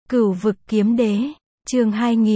Cửu vực kiếm đế, chương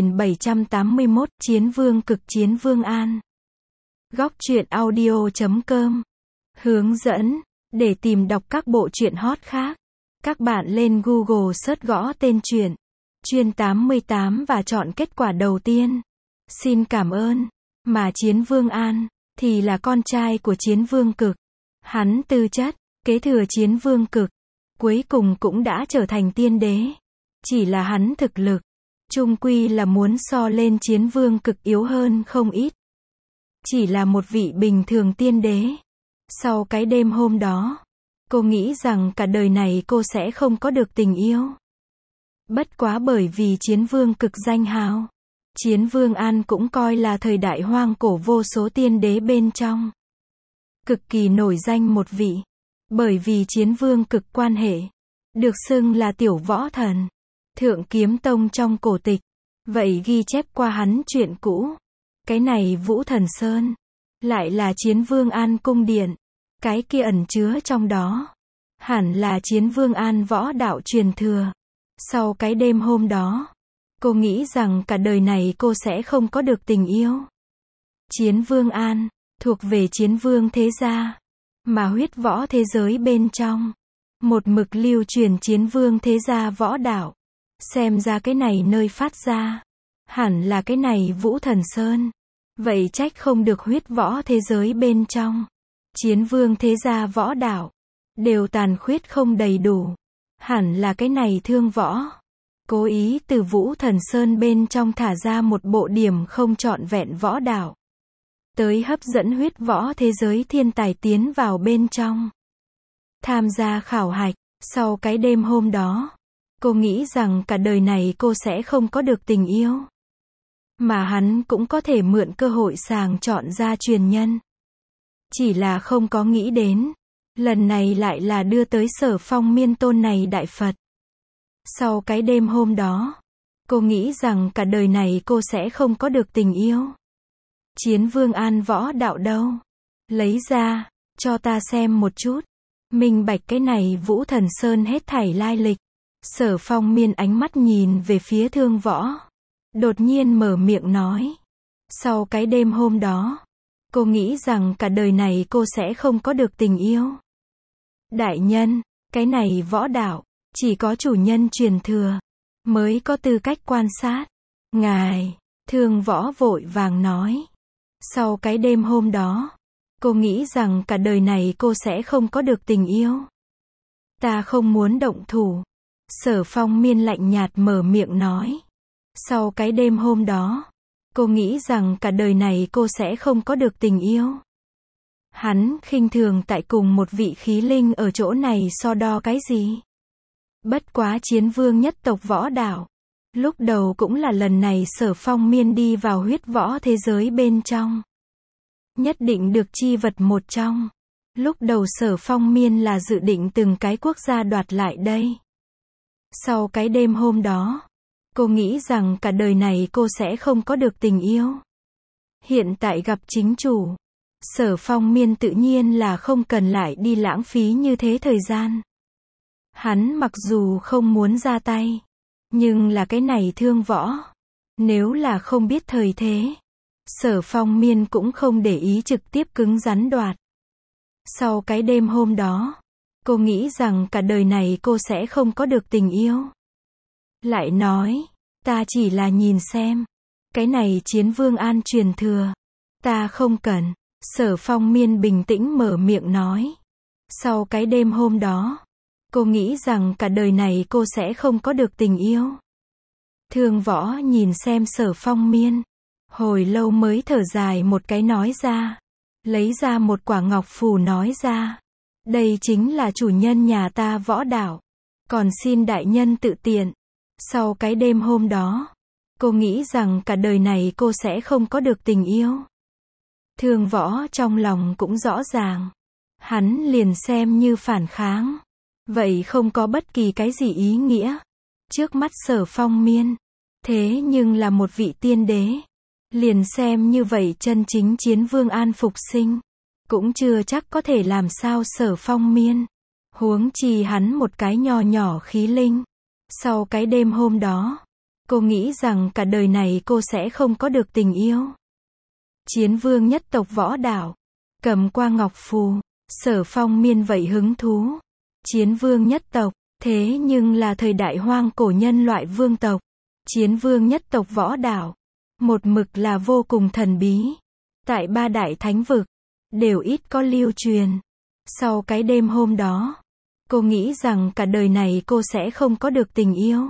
2781, Chiến vương cực Chiến vương An. Góc truyện audio.com. Hướng dẫn, để tìm đọc các bộ truyện hot khác, các bạn lên Google search gõ tên truyện, Chuyên 88 và chọn kết quả đầu tiên. Xin cảm ơn. Mà Chiến vương An, thì là con trai của Chiến vương cực. Hắn tư chất, kế thừa Chiến vương cực, cuối cùng cũng đã trở thành tiên đế. Chỉ là hắn thực lực, chung quy là muốn so lên Chiến vương cực yếu hơn không ít. Chỉ là một vị bình thường tiên đế. Sau cái đêm hôm đó, cô nghĩ rằng cả đời này cô sẽ không có được tình yêu. Bất quá bởi vì Chiến vương cực danh hào, Chiến vương An cũng coi là thời đại hoang cổ vô số tiên đế bên trong. Cực kỳ nổi danh một vị. Bởi vì Chiến vương cực quan hệ, được xưng là tiểu võ thần. Thượng Kiếm Tông trong cổ tịch, vậy ghi chép qua hắn chuyện cũ. Cái này Vũ Thần Sơn, lại là Chiến vương An cung điện. Cái kia ẩn chứa trong đó, hẳn là Chiến vương An võ đạo truyền thừa. Sau cái đêm hôm đó, cô nghĩ rằng cả đời này cô sẽ không có được tình yêu. Chiến vương An, thuộc về Chiến vương thế gia, mà huyết võ thế giới bên trong, một mực lưu truyền Chiến vương thế gia võ đạo. Xem ra cái này nơi phát ra, hẳn là cái này Vũ Thần Sơn. Vậy trách không được huyết võ thế giới bên trong, Chiến vương thế gia võ đạo, đều tàn khuyết không đầy đủ. Hẳn là cái này Thương Võ, cố ý từ Vũ Thần Sơn bên trong thả ra một bộ điểm không trọn vẹn võ đạo, tới hấp dẫn huyết võ thế giới thiên tài tiến vào bên trong, tham gia khảo hạch. Sau cái đêm hôm đó, cô nghĩ rằng cả đời này cô sẽ không có được tình yêu. Mà hắn cũng có thể mượn cơ hội sàng chọn ra truyền nhân. Chỉ là không có nghĩ đến, lần này lại là đưa tới Sở Phong Miên tôn này đại Phật. Sau cái đêm hôm đó, cô nghĩ rằng cả đời này cô sẽ không có được tình yêu. Chiến vương An võ đạo đâu? Lấy ra, cho ta xem một chút. Minh bạch cái này Vũ Thần Sơn hết thảy lai lịch. Sở Phong Miên ánh mắt nhìn về phía Thương Võ, đột nhiên mở miệng nói. Sau cái đêm hôm đó, cô nghĩ rằng cả đời này cô sẽ không có được tình yêu. Đại nhân, cái này võ đạo, chỉ có chủ nhân truyền thừa, mới có tư cách quan sát. Ngài, Thương Võ vội vàng nói. Sau cái đêm hôm đó, cô nghĩ rằng cả đời này cô sẽ không có được tình yêu. Ta không muốn động thủ. Sở Phong Miên lạnh nhạt mở miệng nói. Sau cái đêm hôm đó, cô nghĩ rằng cả đời này cô sẽ không có được tình yêu. Hắn khinh thường tại cùng một vị khí linh ở chỗ này so đo cái gì. Bất quá Chiến vương nhất tộc võ đạo. Lúc đầu cũng là lần này Sở Phong Miên đi vào huyết võ thế giới bên trong, nhất định được chi vật một trong. Lúc đầu Sở Phong Miên là dự định từng cái quốc gia đoạt lại đây. Sau cái đêm hôm đó, cô nghĩ rằng cả đời này cô sẽ không có được tình yêu. Hiện tại gặp chính chủ, Sở Phong Miên tự nhiên là không cần lại đi lãng phí như thế thời gian. Hắn mặc dù không muốn ra tay, nhưng là cái này Thương Võ, nếu là không biết thời thế, Sở Phong Miên cũng không để ý trực tiếp cứng rắn đoạt. Sau cái đêm hôm đó, cô nghĩ rằng cả đời này cô sẽ không có được tình yêu. Lại nói, ta chỉ là nhìn xem, cái này Chiến vương An truyền thừa, ta không cần. Sở Phong Miên bình tĩnh mở miệng nói. Sau cái đêm hôm đó, cô nghĩ rằng cả đời này cô sẽ không có được tình yêu. Thương Võ nhìn xem Sở Phong Miên, hồi lâu mới thở dài một cái nói ra. Lấy ra một quả ngọc phù nói ra. Đây chính là chủ nhân nhà ta võ đạo. Còn xin đại nhân tự tiện. Sau cái đêm hôm đó, cô nghĩ rằng cả đời này cô sẽ không có được tình yêu. Thương Võ trong lòng cũng rõ ràng. Hắn liền xem như phản kháng. Vậy không có bất kỳ cái gì ý nghĩa. Trước mắt Sở Phong Miên, thế nhưng là một vị tiên đế. Liền xem như vậy chân chính Chiến vương An phục sinh, cũng chưa chắc có thể làm sao Sở Phong Miên. Huống chi hắn một cái nho nhỏ khí linh. Sau cái đêm hôm đó, cô nghĩ rằng cả đời này cô sẽ không có được tình yêu. Chiến vương nhất tộc Võ Đảo, cầm qua ngọc phù, Sở Phong Miên vậy hứng thú. Chiến vương nhất tộc, thế nhưng là thời đại hoang cổ nhân loại vương tộc. Chiến vương nhất tộc Võ Đảo, một mực là vô cùng thần bí. Tại ba đại thánh vực, đều ít có lưu truyền. Sau cái đêm hôm đó, cô nghĩ rằng cả đời này cô sẽ không có được tình yêu.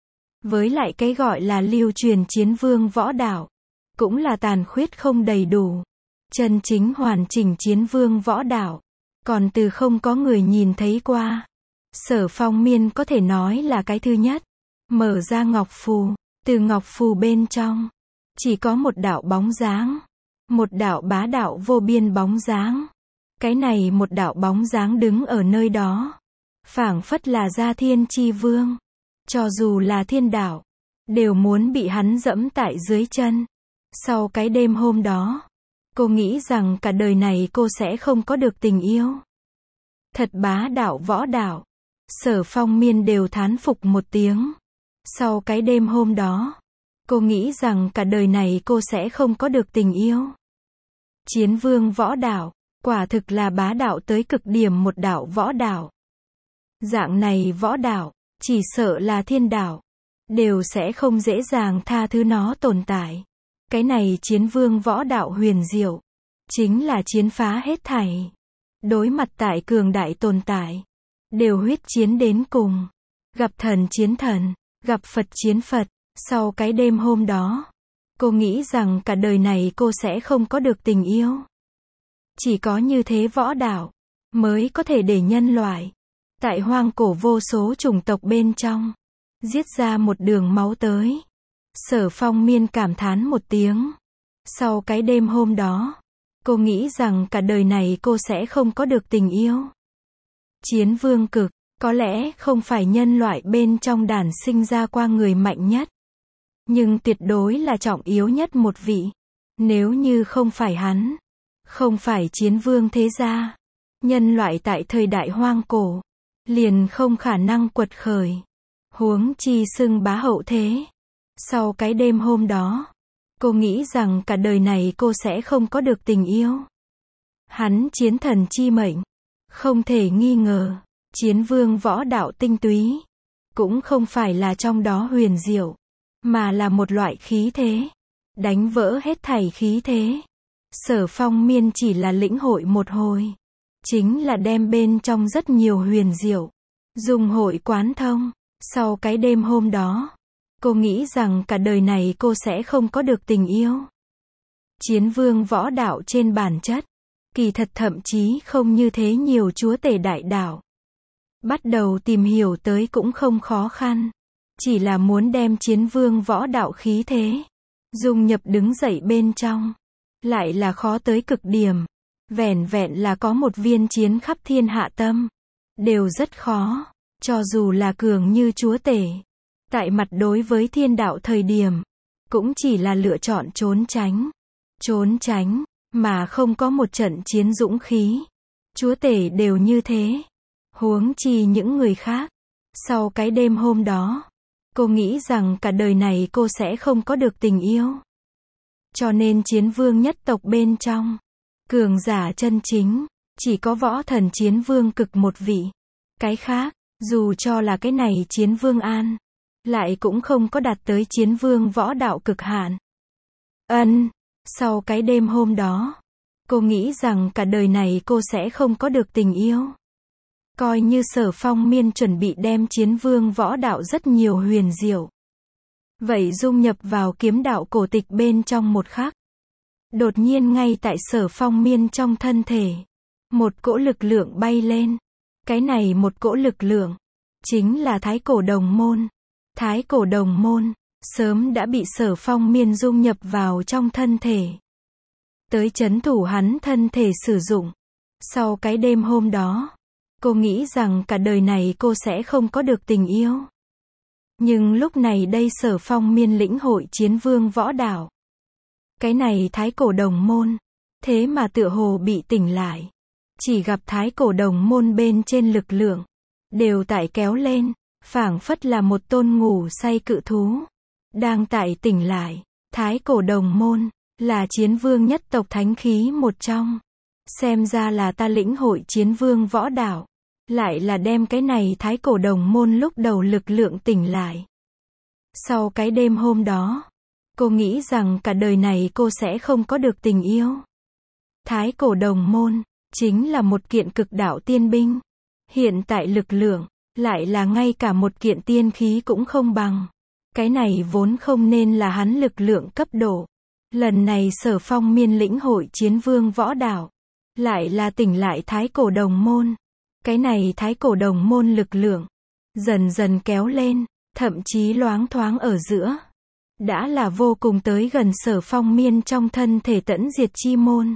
Với lại cái gọi là lưu truyền chiến vương Võ Đảo, cũng là tàn khuyết không đầy đủ. Chân chính hoàn chỉnh chiến vương Võ Đảo, còn từ không có người nhìn thấy qua. Sở Phong Miên có thể nói là cái thứ nhất. Mở ra ngọc phù, từ ngọc phù bên trong, chỉ có một đạo bóng dáng. Một đạo bá đạo vô biên bóng dáng. Cái này một đạo bóng dáng đứng ở nơi đó, phảng phất là Gia Thiên Chi Vương. Cho dù là thiên đạo, đều muốn bị hắn dẫm tại dưới chân. Sau cái đêm hôm đó, cô nghĩ rằng cả đời này cô sẽ không có được tình yêu. Thật bá đạo Võ Đảo. Sở Phong Miên đều thán phục một tiếng. Sau cái đêm hôm đó, cô nghĩ rằng cả đời này cô sẽ không có được tình yêu. Chiến vương Võ Đảo, quả thực là bá đạo tới cực điểm một đạo Võ Đảo. Dạng này Võ Đảo, chỉ sợ là thiên đạo, đều sẽ không dễ dàng tha thứ nó tồn tại. Cái này chiến vương Võ Đạo huyền diệu, chính là chiến phá hết thảy. Đối mặt tại cường đại tồn tại, đều huyết chiến đến cùng. Gặp thần chiến thần, gặp Phật chiến Phật. Sau cái đêm hôm đó, cô nghĩ rằng cả đời này cô sẽ không có được tình yêu. Chỉ có như thế Võ Đạo, mới có thể để nhân loại, tại hoang cổ vô số chủng tộc bên trong, giết ra một đường máu tới. Sở Phong Miên cảm thán một tiếng. Sau cái đêm hôm đó, cô nghĩ rằng cả đời này cô sẽ không có được tình yêu. Chiến vương cực, có lẽ không phải nhân loại bên trong đàn sinh ra qua người mạnh nhất, nhưng tuyệt đối là trọng yếu nhất một vị. Nếu như không phải hắn, không phải chiến vương thế gia, nhân loại tại thời đại hoang cổ, liền không khả năng quật khởi. Huống chi xưng bá hậu thế. Sau cái đêm hôm đó, cô nghĩ rằng cả đời này cô sẽ không có được tình yêu. Hắn chiến thần chi mệnh, không thể nghi ngờ. Chiến vương Võ Đạo tinh túy, cũng không phải là trong đó huyền diệu, mà là một loại khí thế, đánh vỡ hết thảy khí thế. Sở Phong Miên chỉ là lĩnh hội một hồi, chính là đem bên trong rất nhiều huyền diệu, dùng hội quán thông. Sau cái đêm hôm đó, cô nghĩ rằng cả đời này cô sẽ không có được tình yêu. Chiến vương Võ Đạo trên bản chất, kỳ thật thậm chí không như thế nhiều chúa tể đại đạo. Bắt đầu tìm hiểu tới cũng không khó khăn. Chỉ là muốn đem chiến vương Võ Đạo khí thế dung nhập đứng dậy bên trong, lại là khó tới cực điểm. Vẻn vẹn là có một viên chiến khắp thiên hạ tâm, đều rất khó. Cho dù là cường như chúa tể, tại mặt đối với thiên đạo thời điểm, cũng chỉ là lựa chọn trốn tránh, mà không có một trận chiến dũng khí. Chúa tể đều như thế, huống chi những người khác. Sau cái đêm hôm đó, cô nghĩ rằng cả đời này cô sẽ không có được tình yêu. Cho nên chiến vương nhất tộc bên trong, cường giả chân chính, chỉ có võ thần chiến vương cực một vị. Cái khác, dù cho là cái này chiến vương An, lại cũng không có đạt tới chiến vương Võ Đạo cực hạn. Sau cái đêm hôm đó, cô nghĩ rằng cả đời này cô sẽ không có được tình yêu. Coi như Sở Phong Miên chuẩn bị đem chiến vương Võ Đạo rất nhiều huyền diệu, vậy dung nhập vào kiếm đạo cổ tịch bên trong một khắc. Đột nhiên ngay tại Sở Phong Miên trong thân thể, một cỗ lực lượng bay lên. Cái này một cỗ lực lượng, chính là Thái Cổ Đồng Môn. Thái Cổ Đồng Môn, sớm đã bị Sở Phong Miên dung nhập vào trong thân thể, tới trấn thủ hắn thân thể sử dụng. Sau cái đêm hôm đó, cô nghĩ rằng cả đời này cô sẽ không có được tình yêu. Nhưng lúc này đây Sở Phong Miên lĩnh hội chiến vương Võ Đạo. Cái này Thái Cổ Đồng Môn, thế mà tựa hồ bị tỉnh lại. Chỉ gặp Thái Cổ Đồng Môn bên trên lực lượng, đều tại kéo lên. phảng phất là một tôn ngủ say cự thú, đang tại tỉnh lại. Thái Cổ Đồng Môn, là chiến vương nhất tộc thánh khí một trong. Xem ra là ta lĩnh hội chiến vương võ đạo. Lại là đem cái này Thái Cổ Đồng Môn lúc đầu lực lượng tỉnh lại. Sau cái đêm hôm đó, cô nghĩ rằng cả đời này cô sẽ không có được tình yêu. Thái Cổ Đồng Môn, chính là một kiện cực đạo tiên binh. Hiện tại lực lượng, lại là ngay cả một kiện tiên khí cũng không bằng. Cái này vốn không nên là hắn lực lượng cấp độ. Lần này Sở Phong Miên lĩnh hội chiến vương võ đạo, lại là tỉnh lại Thái Cổ Đồng Môn. Cái này Thái Cổ Đồng Môn lực lượng, dần dần kéo lên, thậm chí loáng thoáng ở giữa. Đã là vô cùng tới gần Sở Phong Miên trong thân thể tẫn diệt chi môn.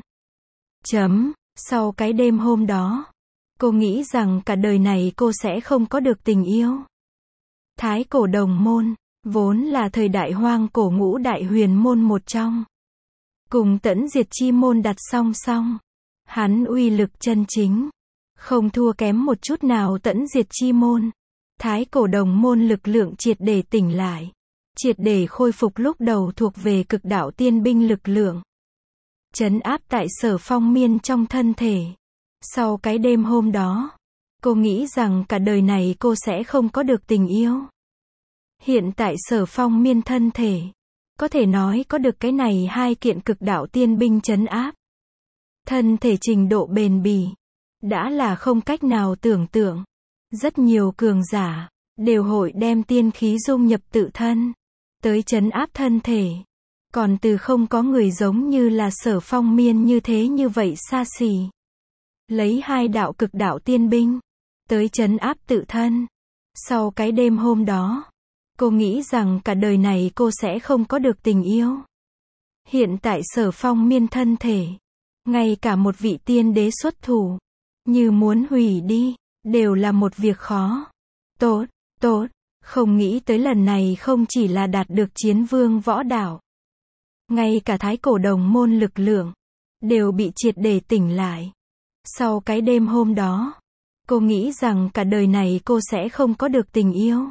Sau cái đêm hôm đó, cô nghĩ rằng cả đời này cô sẽ không có được tình yêu. Thái Cổ Đồng Môn, vốn là thời đại hoang cổ ngũ đại huyền môn một trong. Cùng tẫn diệt chi môn đặt song song. Hắn uy lực chân chính, không thua kém một chút nào tẫn diệt chi môn. Thái Cổ Đồng Môn lực lượng triệt để tỉnh lại. Triệt để khôi phục lúc đầu thuộc về cực đạo tiên binh lực lượng. Trấn áp tại Sở Phong Miên trong thân thể. Sau cái đêm hôm đó, cô nghĩ rằng cả đời này cô sẽ không có được tình yêu. Hiện tại Sở Phong Miên thân thể, có thể nói có được cái này hai kiện cực đạo tiên binh trấn áp. Thân thể trình độ bền bỉ, đã là không cách nào tưởng tượng. Rất nhiều cường giả, đều hội đem tiên khí dung nhập tự thân, tới trấn áp thân thể. Còn từ không có người giống như là Sở Phong Miên như thế như vậy xa xỉ. Lấy hai đạo cực đạo tiên binh, tới trấn áp tự thân. Sau cái đêm hôm đó, cô nghĩ rằng cả đời này cô sẽ không có được tình yêu. Hiện tại Sở Phong Miên thân thể, ngay cả một vị tiên đế xuất thủ, như muốn hủy đi, đều là một việc khó. Tốt, không nghĩ tới lần này không chỉ là đạt được chiến vương võ đạo. Ngay cả Thái Cổ Đồng Môn lực lượng, đều bị triệt để tỉnh lại. Sau cái đêm hôm đó, cô nghĩ rằng cả đời này cô sẽ không có được tình yêu.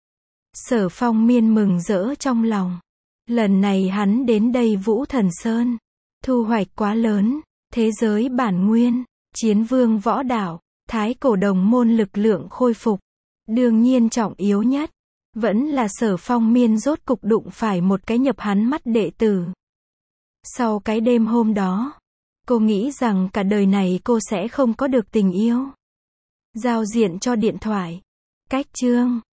Sở Phong Miên mừng rỡ trong lòng. Lần này hắn đến đây Vũ Thần Sơn, thu hoạch quá lớn, thế giới bản nguyên, chiến vương võ đạo, Thái Cổ Đồng Môn lực lượng khôi phục. Đương nhiên trọng yếu nhất, vẫn là Sở Phong Miên rốt cục đụng phải một cái nhập hắn mắt đệ tử. Sau cái đêm hôm đó, cô nghĩ rằng cả đời này cô sẽ không có được tình yêu. Giao diện cho điện thoại. Cách chương